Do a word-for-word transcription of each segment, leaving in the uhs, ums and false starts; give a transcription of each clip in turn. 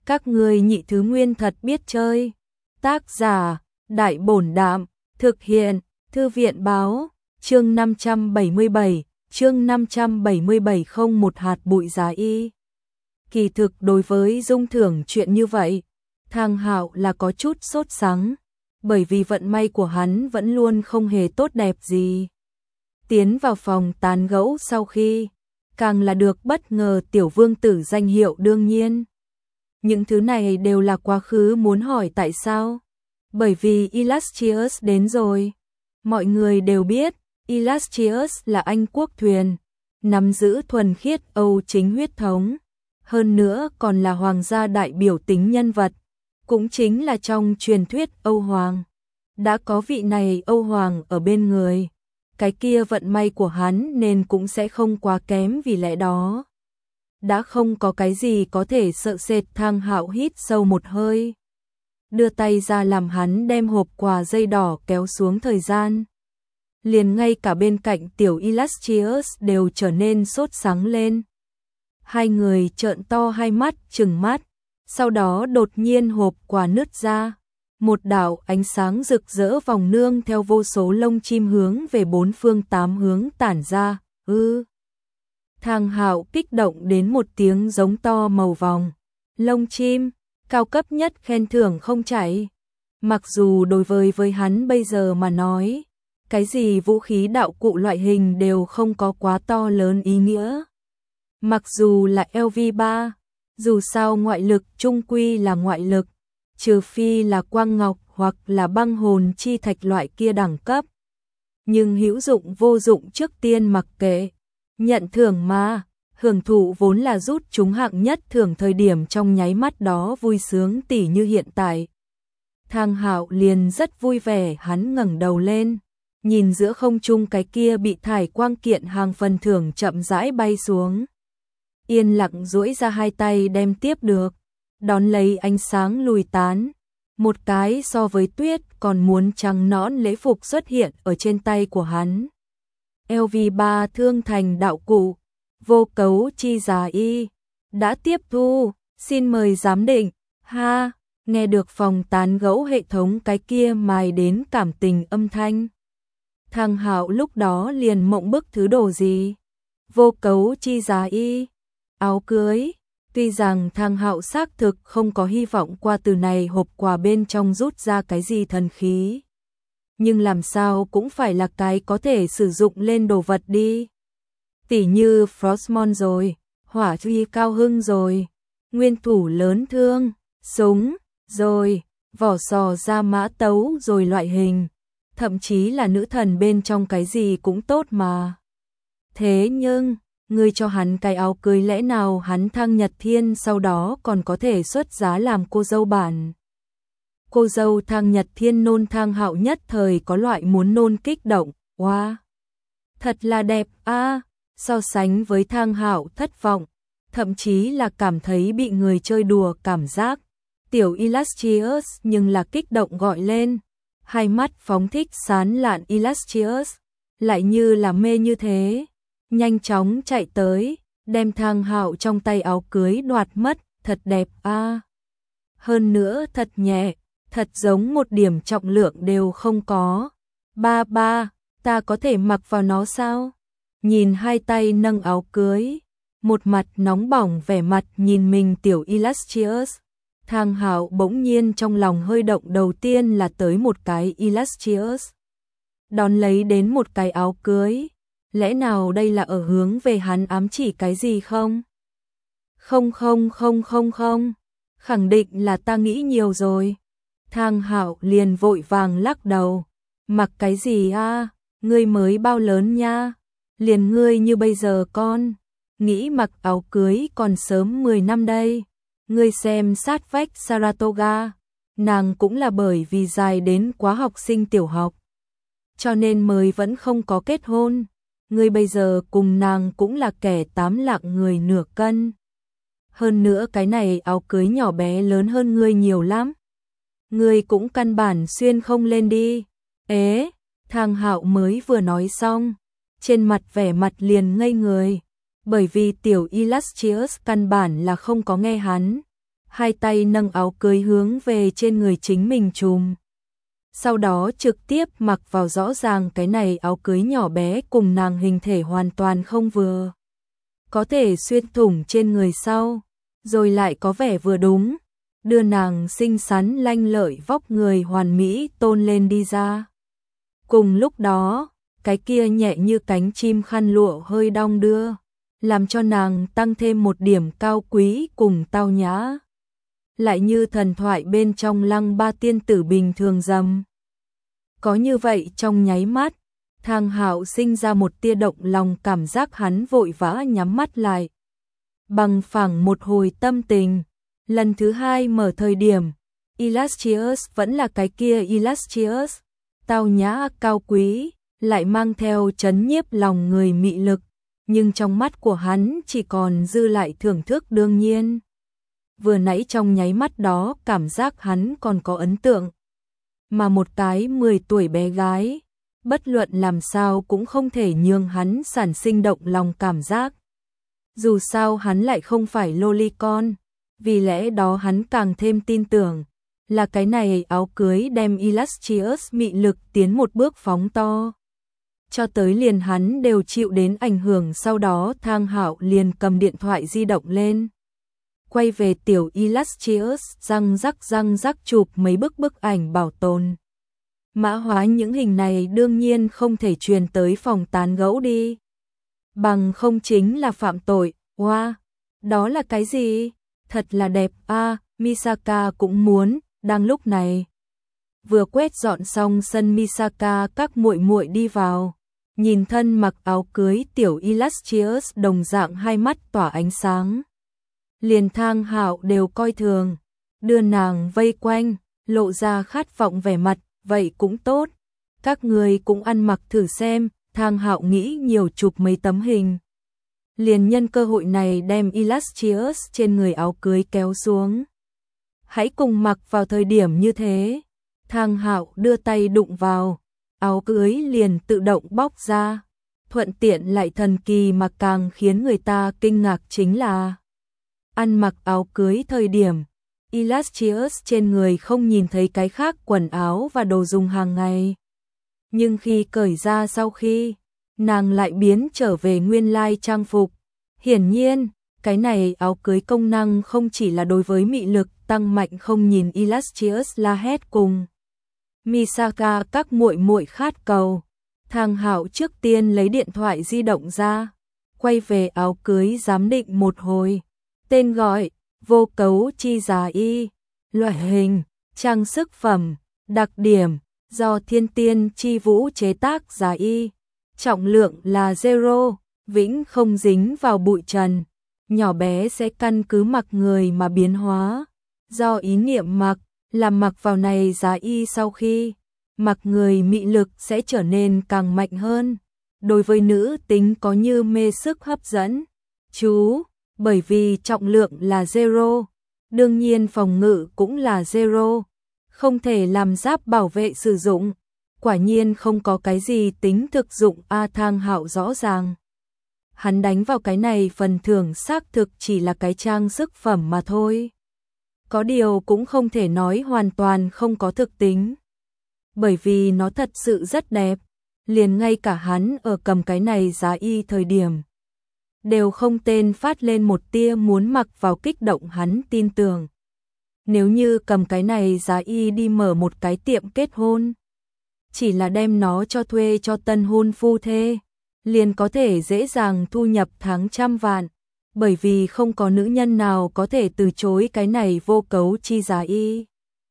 Các ngươi nhị thứ nguyên thật biết chơi. Tác giả, Đại Bổn Đạm, thực hiện, Thư viện Báo, chương năm trăm bảy mươi bảy, chương năm trăm bảy mươi bảy không một hạt bụi giá y. Kỳ thực đối với Dung Thưởng chuyện như vậy, Thang Hạo là có chút sốt sắng, bởi vì vận may của hắn vẫn luôn không hề tốt đẹp gì. Tiến vào phòng tán gẫu sau khi, càng là được bất ngờ tiểu vương tử danh hiệu đương nhiên. Những thứ này đều là quá khứ muốn hỏi tại sao. Bởi vì Illustrious đến rồi. Mọi người đều biết, Illustrious là Anh quốc thuyền, nắm giữ thuần khiết Âu chính huyết thống. Hơn nữa còn là hoàng gia đại biểu tính nhân vật, cũng chính là trong truyền thuyết Âu Hoàng. Đã có vị này Âu Hoàng ở bên người, cái kia vận may của hắn nên cũng sẽ không quá kém vì lẽ đó. Đã không có cái gì có thể sợ sệt. Thang Hạo hít sâu một hơi, đưa tay ra làm hắn đem hộp quà dây đỏ kéo xuống thời gian. Liền ngay cả bên cạnh tiểu Illustrious đều trở nên sốt sắng lên. Hai người trợn to hai mắt, trừng mắt, sau đó đột nhiên hộp quà nứt ra. Một đạo ánh sáng rực rỡ vòng nương theo vô số lông chim hướng về bốn phương tám hướng tản ra. Ư. Thang Hạo kích động đến một tiếng giống to màu vòng. Lông chim, cao cấp nhất khen thưởng không chảy. Mặc dù đối với với hắn bây giờ mà nói, cái gì vũ khí đạo cụ loại hình đều không có quá to lớn ý nghĩa. Mặc dù là L V ba, dù sao ngoại lực chung quy là ngoại lực, trừ phi là quang ngọc hoặc là băng hồn chi thạch loại kia đẳng cấp. Nhưng hữu dụng vô dụng trước tiên mặc kệ. Nhận thưởng mà, hưởng thụ vốn là rút chúng hạng nhất thưởng thời điểm trong nháy mắt đó vui sướng tỉ như hiện tại. Thang Hạo liền rất vui vẻ, hắn ngẩng đầu lên, nhìn giữa không trung cái kia bị thải quang kiện hàng phần thưởng chậm rãi bay xuống. Yên lặng duỗi ra hai tay đem tiếp được, đón lấy ánh sáng lùi tán. Một cái so với tuyết còn muốn trắng nõn lễ phục xuất hiện ở trên tay của hắn. L V ba thương thành đạo cụ, vô cấu chi giá y, đã tiếp thu, xin mời giám định. Ha, nghe được phòng tán gẫu hệ thống cái kia mài đến cảm tình âm thanh. Thang Hạo lúc đó liền mộng bức thứ đồ gì? Vô cấu chi giá y, áo cưới. Tuy rằng Thang Hạo xác thực không có hy vọng qua từ này hộp quà bên trong rút ra cái gì thần khí. Nhưng làm sao cũng phải là cái có thể sử dụng lên đồ vật đi. Tỉ như Frostmourne rồi, hỏa truy cao hưng rồi, nguyên thủ lớn thương, súng, rồi, vỏ sò ra mã tấu rồi loại hình. Thậm chí là nữ thần bên trong cái gì cũng tốt mà. Thế nhưng, ngươi cho hắn cái áo cưới lẽ nào hắn Thang Nhật Thiên sau đó còn có thể xuất giá làm cô dâu bản. Cô dâu Thang Nhật Thiên nôn. Thang Hạo nhất thời có loại muốn nôn kích động. Wow, thật là đẹp a. À, so sánh với Thang Hạo thất vọng, thậm chí là cảm thấy bị người chơi đùa cảm giác. Tiểu Illustrious nhưng là kích động gọi lên, hai mắt phóng thích sán lạn. Illustrious lại như là mê như thế, nhanh chóng chạy tới, đem Thang Hạo trong tay áo cưới đoạt mất. Thật đẹp a. À, hơn nữa thật nhẹ, thật giống một điểm trọng lượng đều không có. Ba ba, ta có thể mặc vào nó sao? Nhìn hai tay nâng áo cưới, một mặt nóng bỏng vẻ mặt nhìn mình tiểu Illustrious. Thang Hạo bỗng nhiên trong lòng hơi động, đầu tiên là tới một cái Illustrious, đón lấy đến một cái áo cưới. Lẽ nào đây là ở hướng về hắn ám chỉ cái gì không? Không không không không không, khẳng định là ta nghĩ nhiều rồi. Thang Hạo liền vội vàng lắc đầu. Mặc cái gì a? À? Ngươi mới bao lớn nha? Liền ngươi như bây giờ con, nghĩ mặc áo cưới còn sớm mười năm đây. Ngươi xem sát vách Saratoga, nàng cũng là bởi vì dài đến quá học sinh tiểu học, cho nên mới vẫn không có kết hôn. Ngươi bây giờ cùng nàng cũng là kẻ tám lạng người nửa cân. Hơn nữa cái này áo cưới nhỏ bé lớn hơn ngươi nhiều lắm. Ngươi cũng căn bản xuyên không lên đi. Ế, Thang Hạo mới vừa nói xong, trên mặt vẻ mặt liền ngây người, bởi vì tiểu Illustrious căn bản là không có nghe hắn. hai tay nâng áo cưới hướng về trên người chính mình trùm. Sau đó trực tiếp mặc vào, rõ ràng cái này áo cưới nhỏ bé cùng nàng hình thể hoàn toàn không vừa. Có thể xuyên thủng trên người sau, rồi lại có vẻ vừa đúng, đưa nàng xinh xắn lanh lợi vóc người hoàn mỹ tôn lên đi ra. Cùng lúc đó, cái kia nhẹ như cánh chim khăn lụa hơi đong đưa, làm cho nàng tăng thêm một điểm cao quý cùng tao nhã. Lại như thần thoại bên trong Lăng Ba tiên tử bình thường dầm. Có như vậy trong nháy mắt, Thang Hạo sinh ra một tia động lòng cảm giác, hắn vội vã nhắm mắt lại. Bằng phẳng một hồi tâm tình, lần thứ hai mở thời điểm, Illustrious vẫn là cái kia Illustrious, tao nhã cao quý, lại mang theo chấn nhiếp lòng người mị lực, nhưng trong mắt của hắn chỉ còn dư lại thưởng thức đương nhiên. Vừa nãy trong nháy mắt đó cảm giác hắn còn có ấn tượng. Mà một cái mười tuổi bé gái, bất luận làm sao cũng không thể nhường hắn sản sinh động lòng cảm giác. Dù sao hắn lại không phải lolicon, vì lẽ đó hắn càng thêm tin tưởng là cái này áo cưới đem Illustrious mị lực tiến một bước phóng to. Cho tới liền hắn đều chịu đến ảnh hưởng, sau đó Thang Hạo liền cầm điện thoại di động lên. Quay về tiểu Illustrious, răng rắc răng rắc chụp mấy bức bức ảnh bảo tồn. Mã hóa những hình này đương nhiên không thể truyền tới phòng tán gẫu đi. Bằng không chính là phạm tội. Wow, đó là cái gì? Thật là đẹp a, à, Misaka cũng muốn. Đang lúc này, vừa quét dọn xong sân, Misaka các muội muội đi vào, nhìn thân mặc áo cưới tiểu Illustrious đồng dạng hai mắt tỏa ánh sáng. Liền Thang Hạo đều coi thường, đưa nàng vây quanh, lộ ra khát vọng vẻ mặt, vậy cũng tốt. Các người cũng ăn mặc thử xem, Thang Hạo nghĩ nhiều chụp mấy tấm hình. Liền nhân cơ hội này đem Illustrious trên người áo cưới kéo xuống. Hãy cùng mặc vào thời điểm như thế. Thang Hạo đưa tay đụng vào, áo cưới liền tự động bóc ra. Thuận tiện lại thần kỳ, mà càng khiến người ta kinh ngạc chính là ăn mặc áo cưới thời điểm, Illustrious trên người không nhìn thấy cái khác quần áo và đồ dùng hàng ngày. Nhưng khi cởi ra sau khi, nàng lại biến trở về nguyên lai trang phục. Hiển nhiên, cái này áo cưới công năng không chỉ là đối với mị lực tăng mạnh, không nhìn Illustrious la hét cùng Misaka các muội muội khát cầu. Thang Hạo trước tiên lấy điện thoại di động ra, quay về áo cưới giám định một hồi. Tên gọi, vô cấu chi giá y, loại hình, trang sức phẩm, đặc điểm, do Thiên Tiên Chi Vũ chế tác giá y, trọng lượng là zero, vĩnh không dính vào bụi trần, nhỏ bé sẽ căn cứ mặc người mà biến hóa, do ý niệm mặc, làm mặc vào này giá y sau khi mặc người mị lực sẽ trở nên càng mạnh hơn, đối với nữ tính có như mê sức hấp dẫn. Chú, bởi vì trọng lượng là zero, đương nhiên phòng ngự cũng là zero, không thể làm giáp bảo vệ sử dụng, quả nhiên không có cái gì tính thực dụng. A Thang Hạo rõ ràng, hắn đánh vào cái này phần thưởng xác thực chỉ là cái trang sức phẩm mà thôi. Có điều cũng không thể nói hoàn toàn không có thực tính, bởi vì nó thật sự rất đẹp, liền ngay cả hắn ở cầm cái này giá y thời điểm đều không tên phát lên một tia muốn mặc vào kích động. Hắn tin tưởng, nếu như cầm cái này giá y đi mở một cái tiệm kết hôn, chỉ là đem nó cho thuê cho tân hôn phu thê, liền có thể dễ dàng thu nhập tháng trăm vạn, bởi vì không có nữ nhân nào có thể từ chối cái này vô cấu chi giá y.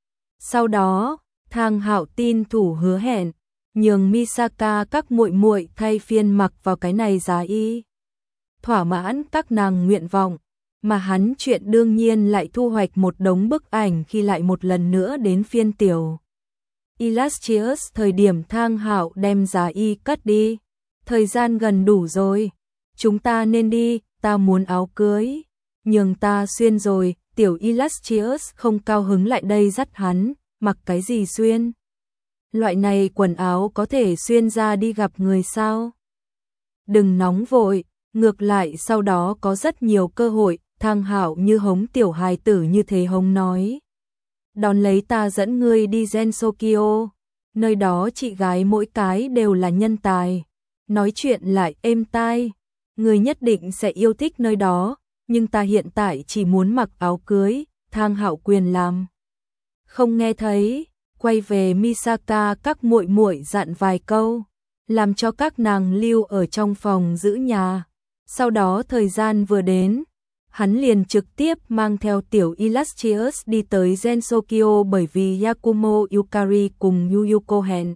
Sau đó, Thang Hạo tin thủ hứa hẹn, nhường Misaka các muội muội thay phiên mặc vào cái này giá y, thỏa mãn các nàng nguyện vọng, mà hắn chuyện đương nhiên lại thu hoạch một đống bức ảnh khi lại một lần nữa đến phiên tiểu Illustrious thời điểm. Thang Hạo đem giá y cất đi, thời gian gần đủ rồi, chúng ta nên đi, ta muốn áo cưới, nhường ta xuyên rồi. Tiểu Illustrious không cao hứng lại đây dắt hắn, mặc cái gì xuyên? Loại này quần áo có thể xuyên ra đi gặp người sao? Đừng nóng vội, ngược lại sau đó có rất nhiều cơ hội, Thang Hạo như hống tiểu hài tử như thế hống nói. Đón lấy ta dẫn ngươi đi Gensokyo, nơi đó chị gái mỗi cái đều là nhân tài, nói chuyện lại êm tai, ngươi nhất định sẽ yêu thích nơi đó, nhưng ta hiện tại chỉ muốn mặc áo cưới. Thang Hạo quyền làm không nghe thấy, quay về Misaka các muội muội dặn vài câu, làm cho các nàng lưu ở trong phòng giữ nhà. Sau đó thời gian vừa đến, hắn liền trực tiếp mang theo tiểu Illustrious đi tới Gensokyo, bởi vì Yakumo Yukari cùng Yuyuko hẹn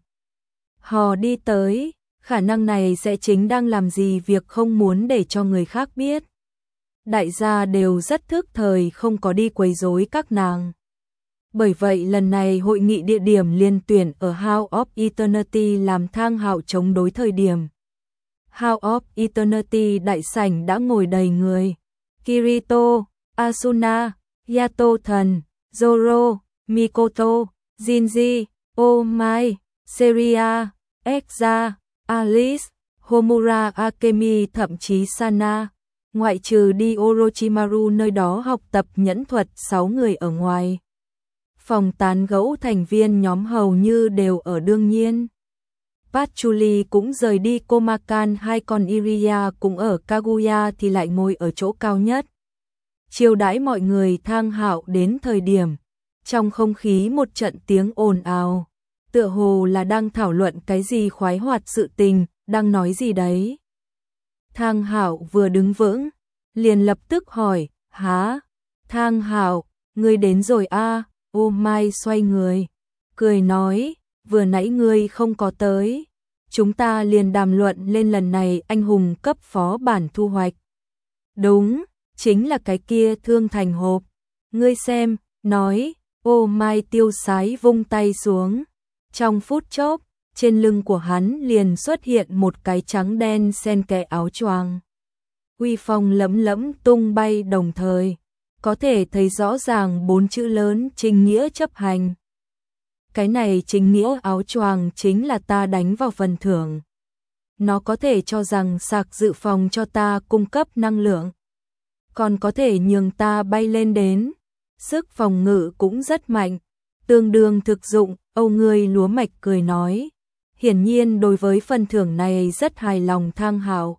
hò đi tới, khả năng này sẽ chính đang làm gì việc không muốn để cho người khác biết. Đại gia đều rất thức thời, không có đi quấy rối các nàng. Bởi vậy lần này hội nghị địa điểm liên tuyển ở House of Eternity, làm Thang Hạo chống đối thời điểm. House of Eternity đại sảnh đã ngồi đầy người. Kirito, Asuna, Yato thần, Zoro, Mikoto, Shinji, Oh My, Seria, Exa, Alice, Homura Akemi, thậm chí Sana. Ngoại trừ đi Orochimaru nơi đó học tập nhẫn thuật, sáu người ở ngoài phòng tán gẫu thành viên nhóm hầu như đều ở. Đương nhiên Patchouli cũng rời đi Komakan, hai con Iriya cũng ở Kaguya thì lại ngồi ở chỗ cao nhất. Chiêu đãi mọi người. Thang Hạo đến thời điểm, trong không khí một trận tiếng ồn ào, tựa hồ là đang thảo luận cái gì khoái hoạt sự tình, đang nói gì đấy. Thang Hạo vừa đứng vững, liền lập tức hỏi, há, Thang Hạo, ngươi đến rồi a? À? Ô Mai xoay người, cười nói, vừa nãy ngươi không có tới, chúng ta liền đàm luận lên lần này anh hùng cấp phó bản thu hoạch. Đúng, chính là cái kia thương thành hộp, ngươi xem, nói, ô Mai tiêu sái vung tay xuống. Trong phút chốc, trên lưng của hắn liền xuất hiện một cái trắng đen xen kẽ áo choàng. Uy phong lẫm lẫm tung bay, đồng thời có thể thấy rõ ràng bốn chữ lớn chính nghĩa chấp hành. Cái này chính nghĩa áo choàng chính là ta đánh vào phần thưởng. Nó có thể cho rằng sạc dự phòng cho ta cung cấp năng lượng, còn có thể nhường ta bay lên đến. Sức phòng ngự cũng rất mạnh, tương đương thực dụng. Âu ngươi lúa mạch cười nói, hiển nhiên đối với phần thưởng này rất hài lòng. Thang Hạo,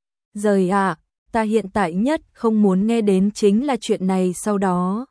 rời ạ, à, ta hiện tại nhất không muốn nghe đến chính là chuyện này. Sau đó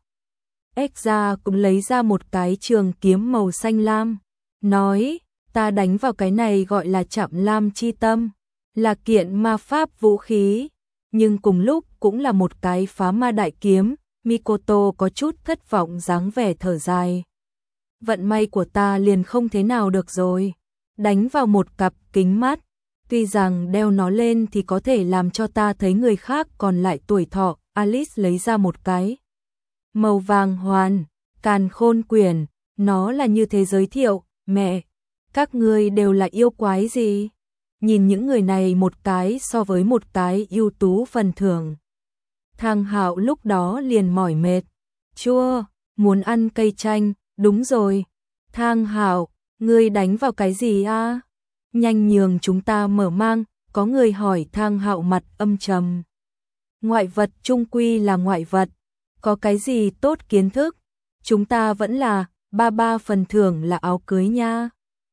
Exa cũng lấy ra một cái trường kiếm màu xanh lam, nói, ta đánh vào cái này gọi là Chạm Lam chi tâm, là kiện ma pháp vũ khí, nhưng cùng lúc cũng là một cái phá ma đại kiếm. Mikoto có chút thất vọng dáng vẻ thở dài. Vận may của ta liền không thế nào được rồi, đánh vào một cặp kính mắt, tuy rằng đeo nó lên thì có thể làm cho ta thấy người khác còn lại tuổi thọ. Alice lấy ra một cái màu vàng hoàn, càn khôn quyển, nó là như thế giới thiệu, mẹ, các ngươi đều là yêu quái gì? Nhìn những người này một cái so với một cái ưu tú phần thưởng. Thang Hạo lúc đó liền mỏi mệt, chua, muốn ăn cây chanh. Đúng rồi, Thang Hạo, ngươi đánh vào cái gì a? À? Nhanh nhường chúng ta mở mang. Có người hỏi. Thang Hạo mặt âm trầm. Ngoại vật chung quy là ngoại vật, có cái gì tốt kiến thức, chúng ta vẫn là ba ba phần thưởng là áo cưới nha.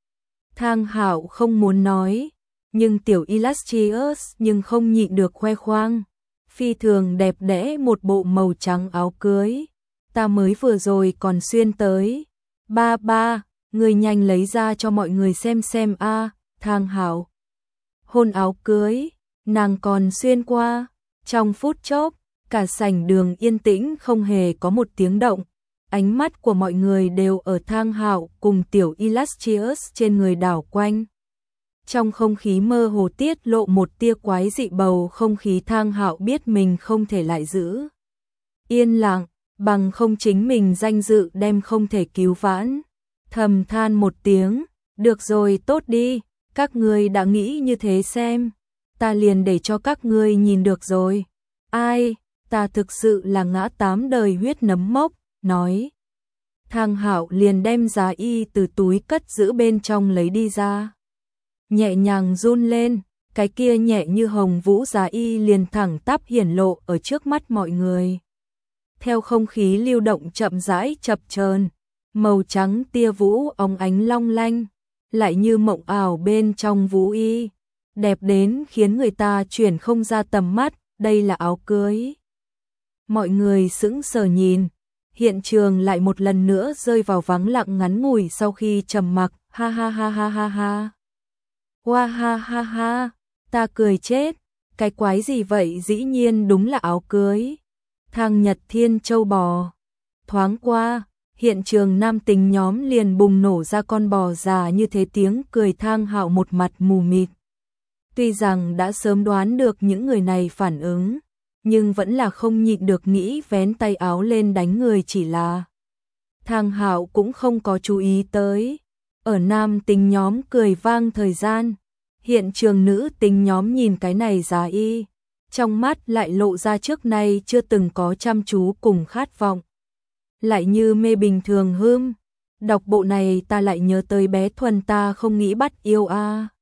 Thang Hạo không muốn nói, nhưng tiểu Illustrious nhưng không nhịn được khoe khoang, phi thường đẹp đẽ một bộ màu trắng áo cưới, ta mới vừa rồi còn xuyên tới. Ba ba, người nhanh lấy ra cho mọi người xem xem a. À, Thang Hạo hôn áo cưới, nàng còn xuyên qua. Trong phút chốc, cả sảnh đường yên tĩnh không hề có một tiếng động. Ánh mắt của mọi người đều ở Thang Hạo cùng tiểu Illustrious trên người đảo quanh. Trong không khí mơ hồ tiết lộ một tia quái dị bầu không khí. Thang Hạo biết mình không thể lại giữ yên lặng, bằng không chính mình danh dự đem không thể cứu vãn. Thầm than một tiếng, được rồi, tốt đi, các ngươi đã nghĩ như thế xem, ta liền để cho các ngươi nhìn được rồi. Ai, ta thực sự là ngã tám đời huyết nấm mốc, nói. Thang Hạo liền đem giá y từ túi cất giữ bên trong lấy đi ra, nhẹ nhàng run lên, cái kia nhẹ như hồng vũ giá y liền thẳng tắp hiển lộ ở trước mắt mọi người. Theo không khí lưu động chậm rãi chập chờn, màu trắng tia vũ óng ánh long lanh, lại như mộng ảo bên trong vũ y, đẹp đến khiến người ta chuyển không ra tầm mắt, đây là áo cưới. Mọi người sững sờ nhìn, hiện trường lại một lần nữa rơi vào vắng lặng ngắn ngủi sau khi trầm mặc, ha ha ha ha ha ha. Hoa ha ha ha, ta cười chết, cái quái gì vậy, dĩ nhiên đúng là áo cưới. Thang Nhật Thiên châu bò. Thoáng qua, hiện trường nam tính nhóm liền bùng nổ ra con bò già như thế, tiếng cười Thang Hạo một mặt mù mịt. Tuy rằng đã sớm đoán được những người này phản ứng, nhưng vẫn là không nhịn được nghĩ vén tay áo lên đánh người, chỉ là Thang Hạo cũng không có chú ý tới. Ở nam tính nhóm cười vang thời gian, hiện trường nữ tính nhóm nhìn cái này giá y, trong mắt lại lộ ra trước nay chưa từng có chăm chú cùng khát vọng. Lại như mê bình thường hưm, đọc bộ này ta lại nhớ tới bé Thuần, ta không nghĩ bắt yêu a.